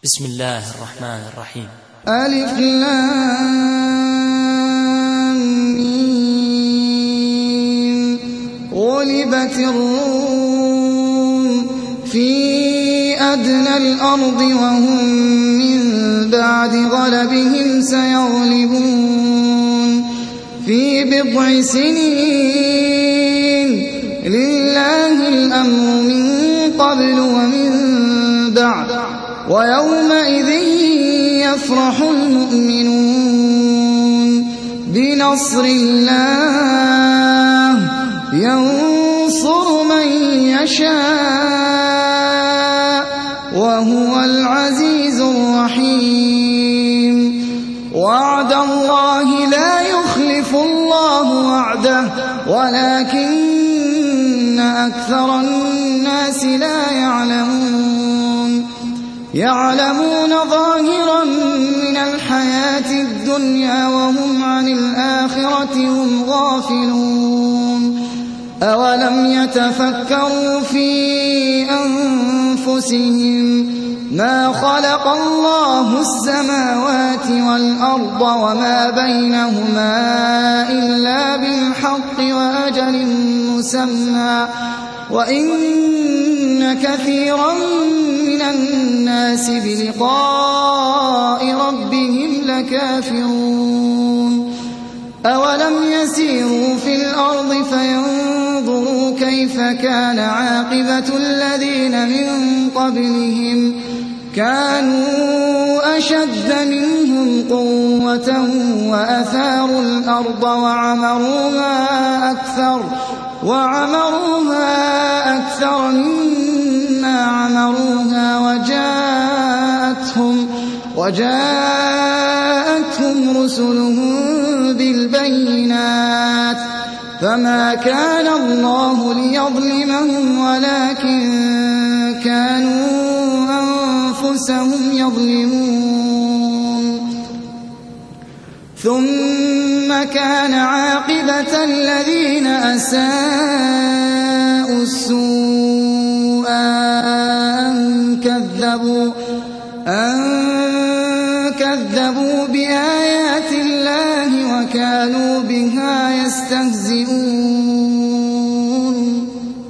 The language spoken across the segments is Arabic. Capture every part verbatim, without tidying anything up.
بسم الله الرحمن الرحيم. ألف لام ميم. غلبت الروم في أدنى الأرض وهم من بعد غلبهم سيغلبون في بضع سنين. لله الأمر من قبل ومن بعد ويومئذ يفرح المؤمنون بنصر الله ينصر من يشاء وهو العزيز الرحيم. وعد الله لا يخلف الله وعده ولكن أكثر الناس لا يعلمون. يعلمون ظاهرا من الحياة الدنيا وهم عن الآخرة هم غافلون. أولم يتفكروا في أنفسهم ما خلق الله السماوات والأرض وما بينهما إلا بالحق وأجل مسمى وإن كثيرا من الناس بلقاء ربهم لكافرون. أولم يسيروا في الأرض فينظروا كيف كان عاقبة الذين من قبلهم كانوا أشد منهم قوة وأثاروا الأرض وعمروها أكثر وعمروها أكثر مما عمروها وجاءتهم وجاءتهم رسلهم بالبينات فما كان الله ليظلمهم ولكن كانوا أنفسهم يظلمون. ثم كان عاقبة الذين أساءوا السوء أن كذبوا أن كذبوا بآيات الله وكانوا بها يستهزئون.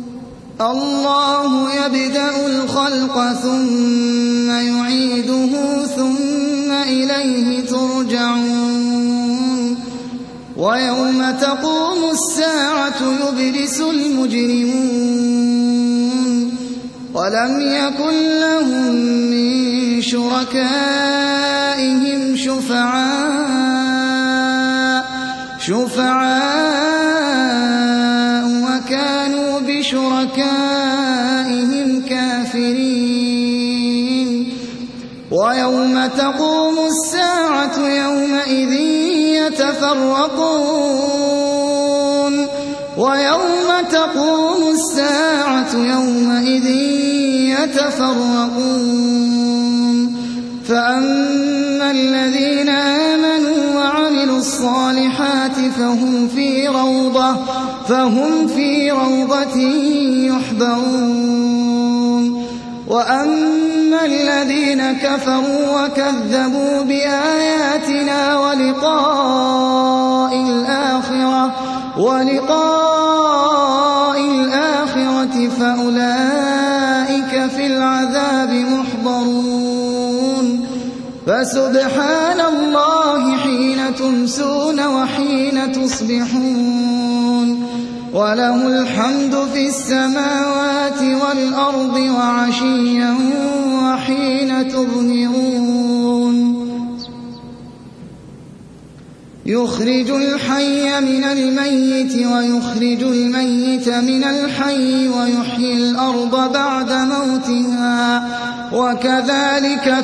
الله يبدأ الخلق ثم يعيده ثم إليه ترجعون. ويوم تقوم الساعة يبلس المجرمون ولم يكن لهم من شركائهم شفعاء شفعاء وكانوا بشركائهم كافرين. ويوم تقوم الساعة يومئذ يتفرقون ويوم تقوم الساعة يومئذ يتفرقون فأما الذين آمنوا وعملوا الصالحات فهم في روضة فهم في روضة يحبرون. وأما الذين كفروا وكذبوا بآياتنا ولقاء الآخرة ولقاء الآخرة فأولئك في العذاب محضرون. فسبحان الله حين تمسون وحين تصبحون وله الحمد في السماوات والأرض وعشيا وحين تظهرون. يخرج الحي من الميت ويخرج الميت من الحي ويحيي الأرض بعد موتها وكذلك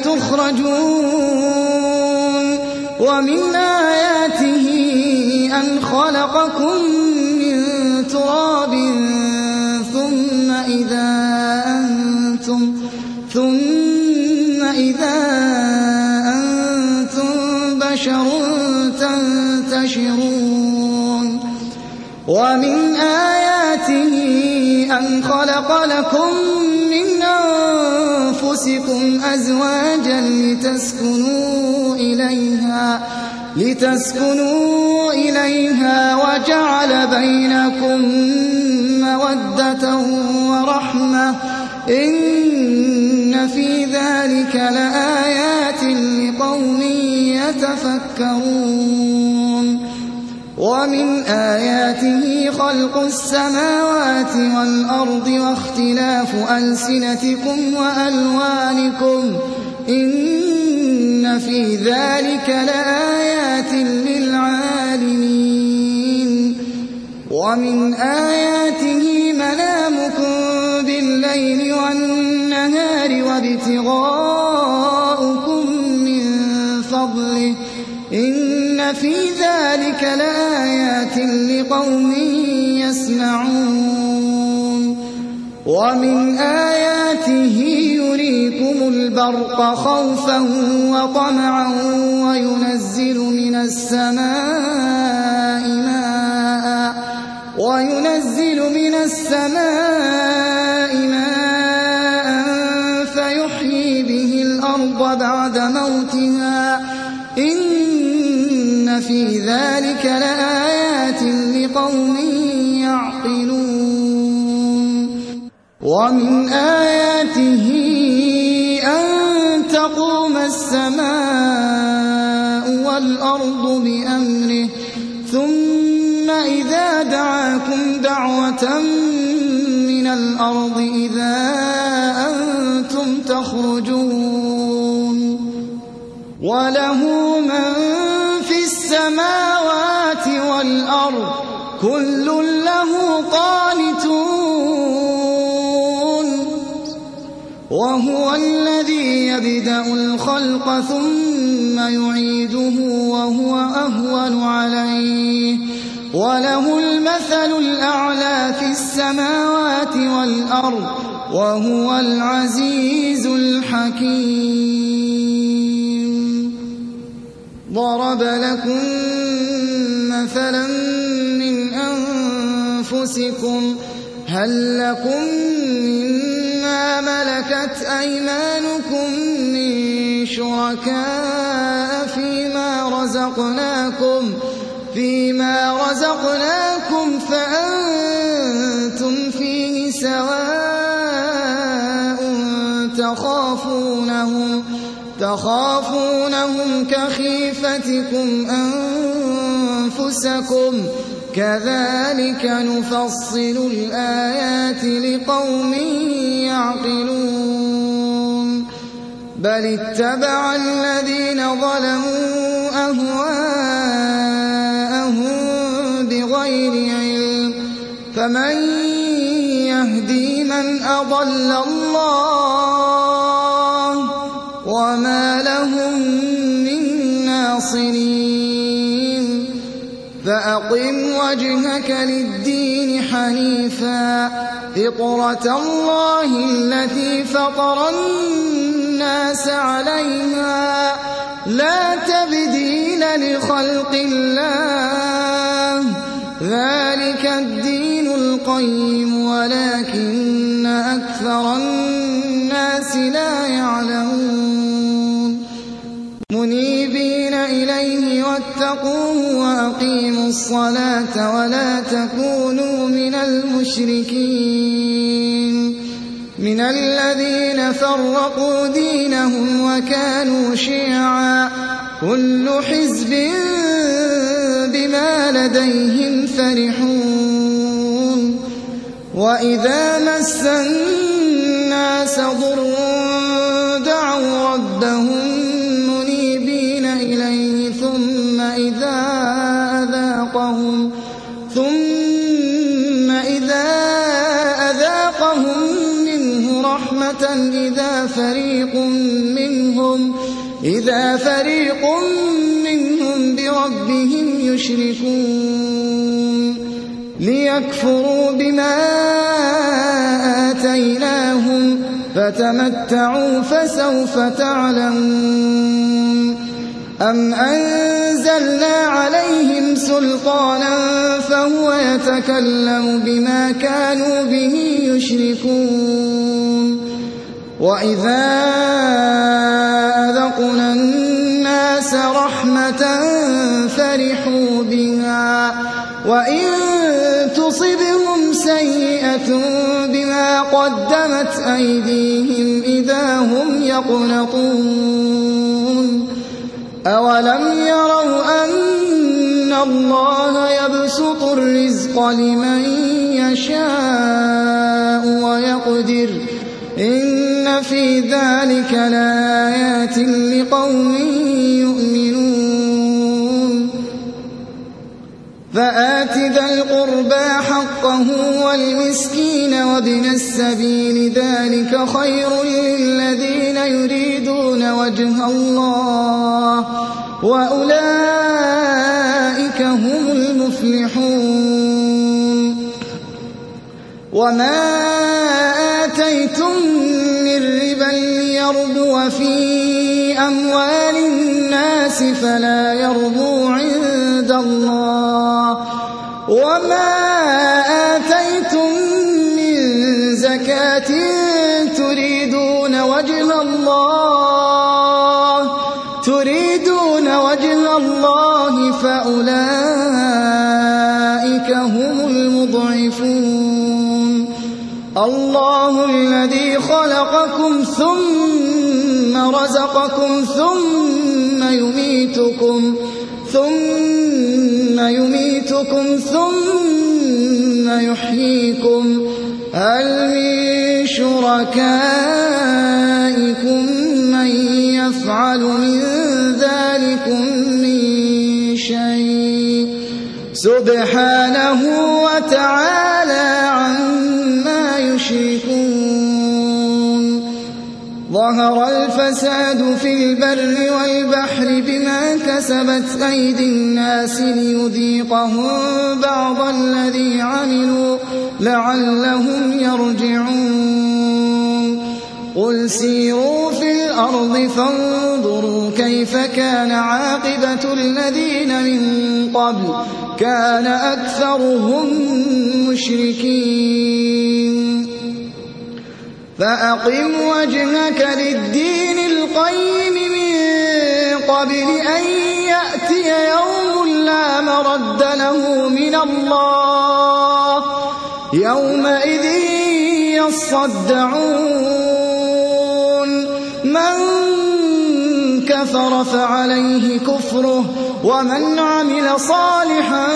تخرجون. ومن آياته أن خلقكم من تراب ثم إذا أنتم ثم إذا أنتم بشر تنتشرون. ومن آياته أن خلق لكم من أنفسكم أنفسكم أزواجا لتسكنوا إليها لتسكنوا إليها وجعل بينكم مودة ورحمة إن في ذلك لآيات لقوم يتفكرون ومن آياته خلق السماوات والأرض واختلاف ألسنتكم وألوانكم إن في ذلك لآيات للعالمين ومن آياته منامكم بالليل والنهار وابتغاؤكم من فضله إن في ذلك لآيات لقوم يسمعون ومن آياته يريكم البرق خوفا وطمعا وينزل من السماء ماء وينزل من السماء ماء فيحيي به الأرض بعد موتها إن في ذلك لآيات لقوم يعقلون ومن آياته أن تقوم السماء والأرض بأمره ثم إذا دعاكم دعوة من الأرض إذا أنتم تخرجون وله من في السماوات والأرض كل له قانتون وهو الذي يبدأ الخلق ثم يعيده وهو أهون عليه وله المثل الأعلى في السماوات والأرض وهو العزيز الحكيم ضرب لكم مثلا من أنفسكم هل لكم مما ملكت أيمانكم من شركاء فيما رزقناكم فيما رزقناكم فأنتم فيه سواء تخافونهم تخافونهم كخيفتكم أنفسكم كذلك نفصل الآيات لقوم يعقلون بل اتبع الذين ظلموا أهواءهم بغير علم فمن يهدي من أضل الله وما لهم من ناصرين فأقم وجهك للدين حنيفا فطرة الله التي فطر الناس عليها لا تبديل لخلق الله ذلك الدين القيم ولكن أكثر الناس لا يعلمون منيبين إليه واتقوه وأقيموا الصلاة ولا تكونوا من المشركين من الذين فرقوا دينهم وكانوا شيعا كل حزب بما لديهم فرحون وإذا مس الناس ضر دعوا ربهم منيبين إليه ثم إذا أذاقهم ثم إذا أذاقهم منه رحمة إذا فريق منهم إذا فريق منهم بربهم يشركون ليكفروا بما آتيناهم فتمتعوا فسوف تعلمون أم أنزلنا عليهم سلطانا فهو يتكلم بما كانوا به يشركون وإذا أذقنا الناس رحمة فرحوا بها وإن تصبهم سيئة بما قدمت أيديهم إذا هم يقنطون أولم يروا أن الله يبسط الرزق لمن يشاء ويقدر إن في ذلك لآيات لقوم يؤمنون فآت ذا القربى حقه والمسكين وابن السبيل ذلك خير للذين يريدون وجه الله وأولئك هم المفلحون وما آتيتم من ربا ليربو في أموال الناس فلا يربو عند الله وما آتيتم من زكاة تريدون وجه الله تريدون وجه الله فأولئك هم المضعفون الله الذي خلقكم ثم رزقكم ثم يميتكم ثم يميتكم ثم يحييكم هل من شركائكم من يفعل من ذلكم من شيء سبحانه وتعالى عما يشركون ظهر الفساد في البر والبحر بما كسبت أيدي الناس ليذيقهم بعض الذي عملوا لعلهم يرجعون قل سيروا في الأرض فانظروا كيف كان عاقبة الذين من قبل كان أكثرهم مشركين فأقم وجهك للدين القيم من قبل أن يأتي يوم لا مرد له من الله يومئذ يصدعون من كفر فعليه كفره ومن عمل صالحا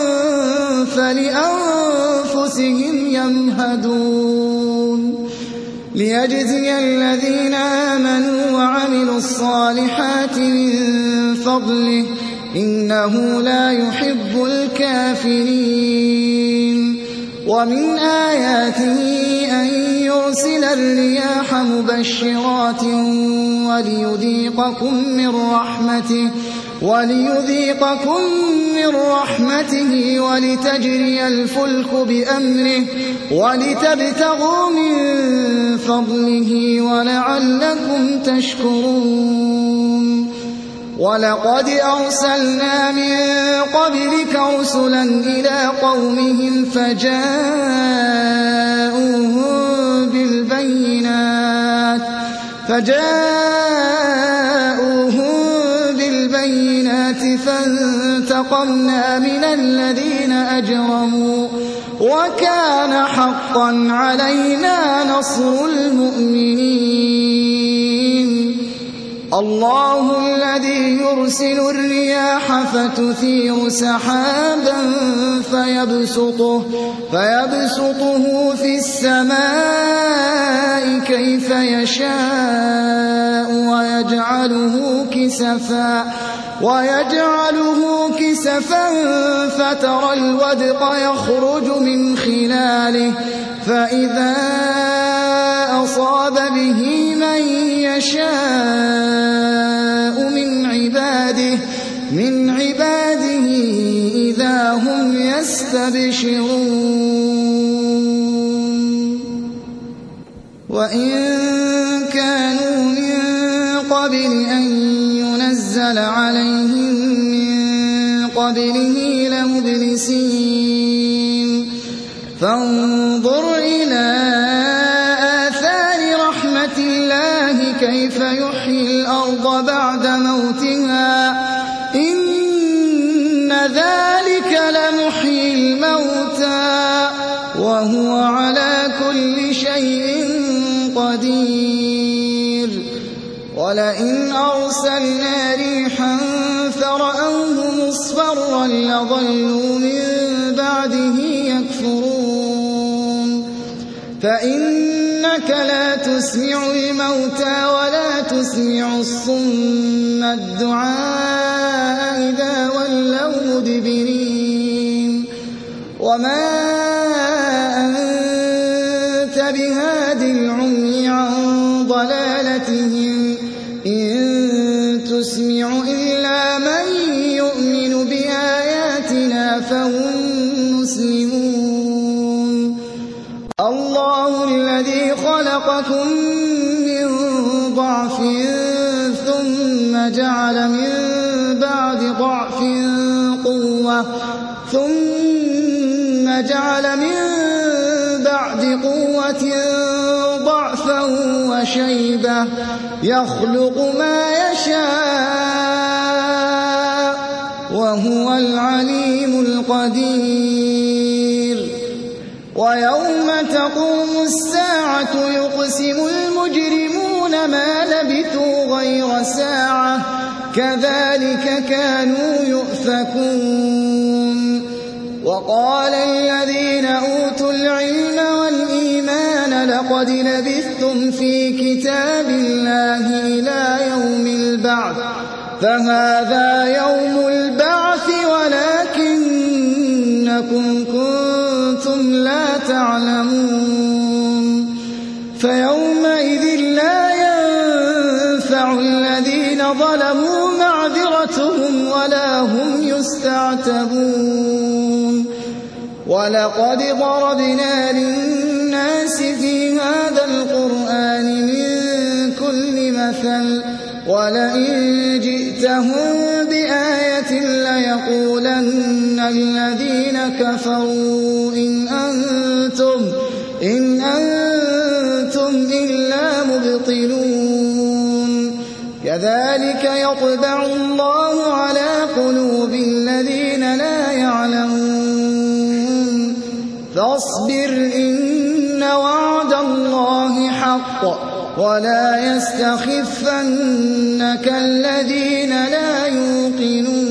فلأنفسهم يمهدون ليجزي الذين آمنوا وعملوا الصالحات من فضله إنه لا يحب الكافرين ومن آياته أن يرسل الرياح مبشرات وليذيقكم من رحمته وليذيقكم من رحمته ولتجري الفلك بأمره ولتبتغوا من فضله ولعلكم تشكرون ولقد أرسلنا من قبلك رسلا إلى قومهم فجاءوهم بالبينات فجاءوهم بالبينات فانتقمنا من الذين أجرموا وكان حقا علينا نصر المؤمنين الله الذي يرسل الرياح فتثير سحابا فيبسطه, فيبسطه في السماء كيف يشاء ويجعله كسفا ويجعله كسفا فترى الودق يخرج من خلاله فإذا أصاب به من يشاء من عباده من عباده إذا هم يستبشرون وإن كانوا من قبل أن ينزل عليهم من قبله لمبلسين فانظر إلى آثار رحمة كيف يحيي الأرض بعد موتها إن ذلك لمحيي الموتى وهو على كل شيء قدير ولئن أرسلنا ريحا فرأوه مصفرا لظلوا من بعده يكفرون فإنك لا تسمع الموتى ولا تسمع الصم الدعاء إذا ولوا مدبرين وما أنت بهاد العمي عن ضلالتهم إن تسمع إلا من يؤمن بآياتنا فهم مسلمون الله الذي خلقكم من ضعف ثم جعل من بعد ضعف قوة ثم جعل من بعد قوة ضعفا وشيبة يخلق ما يشاء وهو العليم القدير ويوم تقوم الساعة يقسم المجرمون ما لبثوا غير ساعة كذلك كانوا يؤفكون وقال الذين أوتوا العلم والإيمان لقد لبثتم في كتاب الله إلى يوم البعث فهذا يوم البعث ولكنكم كنتم لا تعلمون فيومئذ لا ينفع الذين ظلموا معذرتهم ولا هم يستعتبون ولقد ضربنا للناس في هذا القرآن من كل مثل ولئن جئتهم بآية ليقولن الذين كفروا إن أنتم إن أنتم إلا مبطلون كذلك يطبع الله على قلوب الذين لا يعلمون فاصبر إن وعد الله حق ولا يستخفنك الذين لا يوقنون